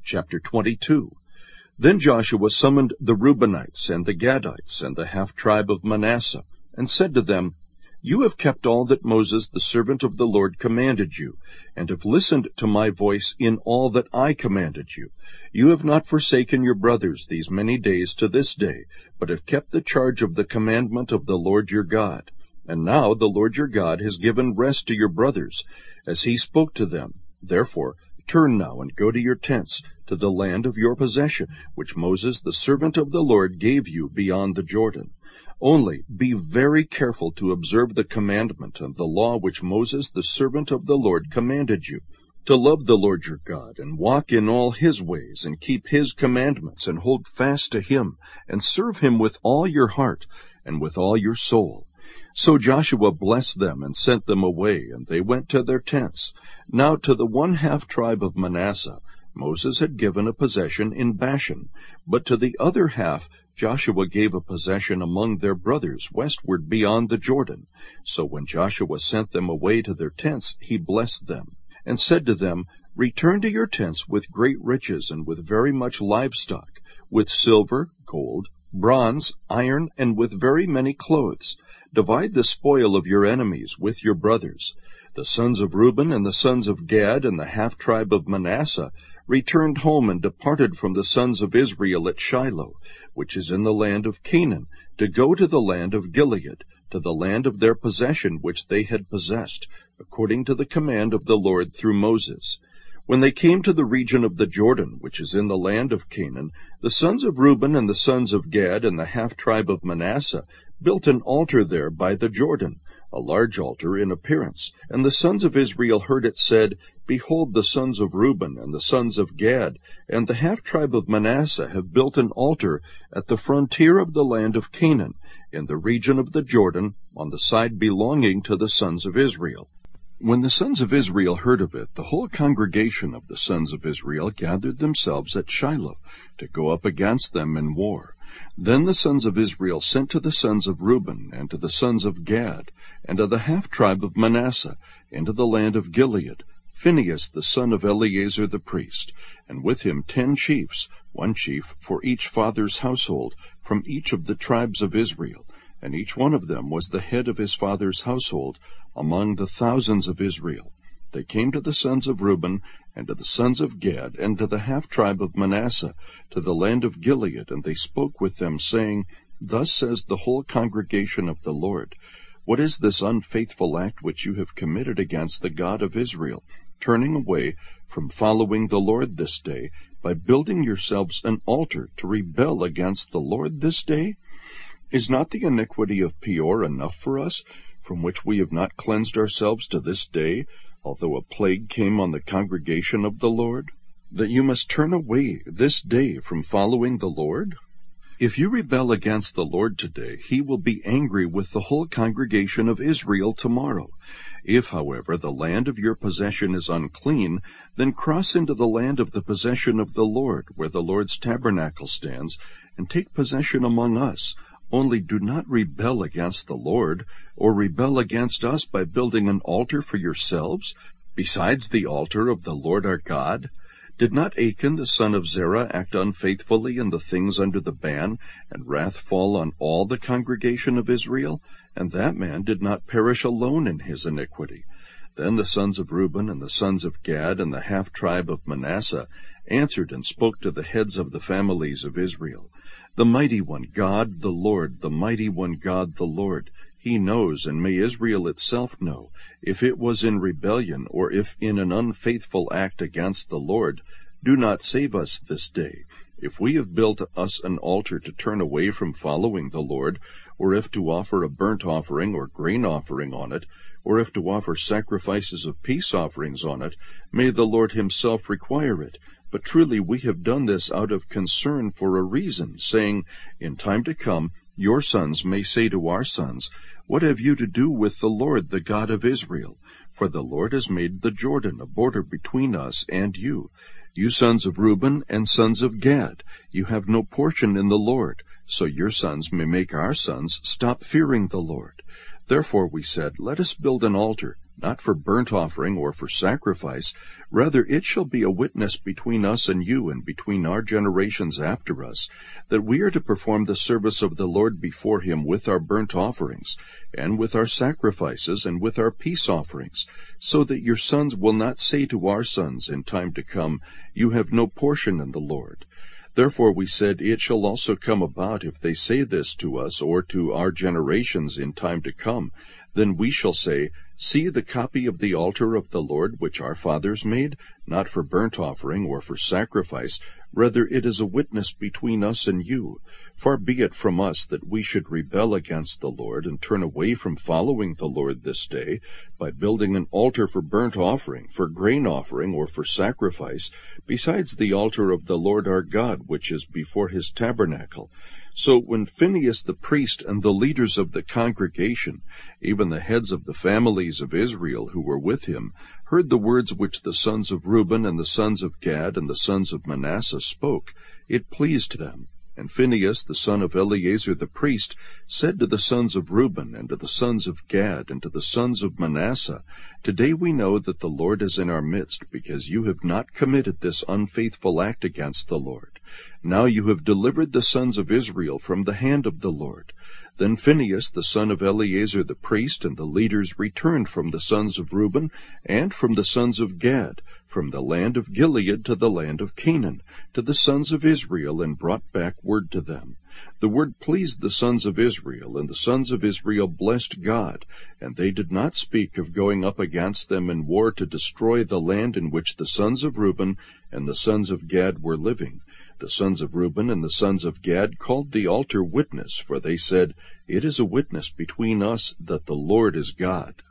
Chapter 22. Then Joshua summoned the Reubenites and the Gadites and the half-tribe of Manasseh, and said to them, You have kept all that Moses the servant of the Lord commanded you, and have listened to my voice in all that I commanded you. You have not forsaken your brothers these many days to this day, but have kept the charge of the commandment of the Lord your God. And now the Lord your God has given rest to your brothers, as he spoke to them. Therefore, turn now and go to your tents, to the land of your possession, which Moses the servant of the Lord gave you beyond the Jordan. Only be very careful to observe the commandment and the law which Moses the servant of the Lord commanded you, to love the Lord your God, and walk in all his ways, and keep his commandments, and hold fast to him, and serve him with all your heart and with all your soul. So Joshua blessed them and sent them away, and they went to their tents. Now to the 1/2 tribe of Manasseh Moses had given a possession in Bashan, but to the other half Joshua gave a possession among their brothers westward beyond the Jordan. So when Joshua sent them away to their tents, he blessed them, and said to them, Return to your tents with great riches and with very much livestock, with silver, gold, bronze, iron, and with very many clothes. Divide the spoil of your enemies with your brothers. The sons of Reuben and the sons of Gad and the half-tribe of Manasseh returned home and departed from the sons of Israel at Shiloh, which is in the land of Canaan, to go to the land of Gilead, to the land of their possession which they had possessed, according to the command of the Lord through Moses. When they came to the region of the Jordan, which is in the land of Canaan, the sons of Reuben and the sons of Gad and the half-tribe of Manasseh built an altar there by the Jordan, a large altar in appearance. And the sons of Israel heard it said, Behold, the sons of Reuben and the sons of Gad and the half-tribe of Manasseh have built an altar at the frontier of the land of Canaan, in the region of the Jordan, on the side belonging to the sons of Israel. When the sons of Israel heard of it, the whole congregation of the sons of Israel gathered themselves at Shiloh to go up against them in war. Then the sons of Israel sent to the sons of Reuben and to the sons of Gad and to the half-tribe of Manasseh into the land of Gilead, Phinehas the son of Eleazar the priest, and with him 10 chiefs, 1 chief for each father's household, from each of the tribes of Israel. And each one of them was the head of his father's household among the thousands of Israel. They came to the sons of Reuben, and to the sons of Gad, and to the half-tribe of Manasseh, to the land of Gilead, and they spoke with them, saying, Thus says the whole congregation of the Lord, What is this unfaithful act which you have committed against the God of Israel, turning away from following the Lord this day, by building yourselves an altar to rebel against the Lord this day? Is not the iniquity of Peor enough for us, from which we have not cleansed ourselves to this day, although a plague came on the congregation of the Lord, that you must turn away this day from following the Lord? If you rebel against the Lord today, he will be angry with the whole congregation of Israel tomorrow. If, however, the land of your possession is unclean, then cross into the land of the possession of the Lord, where the Lord's tabernacle stands, and take possession among us. Only do not rebel against the Lord, or rebel against us by building an altar for yourselves, besides the altar of the Lord our God. Did not Achan the son of Zerah act unfaithfully in the things under the ban, and wrath fall on all the congregation of Israel? And that man did not perish alone in his iniquity. Then the sons of Reuben and the sons of Gad and the half-tribe of Manasseh answered and spoke to the heads of the families of Israel. The mighty one, God the Lord, the mighty one, God the Lord, he knows, and may Israel itself know, if it was in rebellion, or if in an unfaithful act against the Lord. Do not save us this day. If we have built us an altar to turn away from following the Lord, or if to offer a burnt offering or grain offering on it, or if to offer sacrifices of peace offerings on it, may the Lord himself require it. But truly we have done this out of concern for a reason, saying, In time to come your sons may say to our sons, What have you to do with the Lord, the God of Israel? For the Lord has made the Jordan a border between us and you. You sons of Reuben and sons of Gad, you have no portion in the Lord, so your sons may make our sons stop fearing the Lord. Therefore we said, Let us build an altar not for burnt offering or for sacrifice. Rather it shall be a witness between us and you, and between our generations after us, that we are to perform the service of the Lord before him with our burnt offerings, and with our sacrifices, and with our peace offerings, so that your sons will not say to our sons in time to come, You have no portion in the Lord. Therefore we said, It shall also come about, if they say this to us or to our generations in time to come, then we shall say, See the copy of the altar of the Lord which our fathers made, not for burnt offering or for sacrifice, rather it is a witness between us and you. Far be it from us that we should rebel against the Lord, and turn away from following the Lord this day, by building an altar for burnt offering, for grain offering, or for sacrifice, besides the altar of the Lord our God, which is before his tabernacle. So when Phinehas the priest and the leaders of the congregation, even the heads of the families of Israel who were with him, heard the words which the sons of Reuben and the sons of Gad and the sons of Manasseh spoke, it pleased them. And Phinehas the son of Eleazar the priest said to the sons of Reuben and to the sons of Gad and to the sons of Manasseh, Today we know that the Lord is in our midst, because you have not committed this unfaithful act against the Lord. Now you have delivered the sons of Israel from the hand of the Lord. Then Phinehas the son of Eleazar the priest and the leaders returned from the sons of Reuben and from the sons of Gad, from the land of Gilead to the land of Canaan, to the sons of Israel, and brought back word to them. The word pleased the sons of Israel, and the sons of Israel blessed God, and they did not speak of going up against them in war to destroy the land in which the sons of Reuben and the sons of Gad were living. The sons of Reuben and the sons of Gad called the altar Witness, for they said, It is a witness between us that the Lord is God.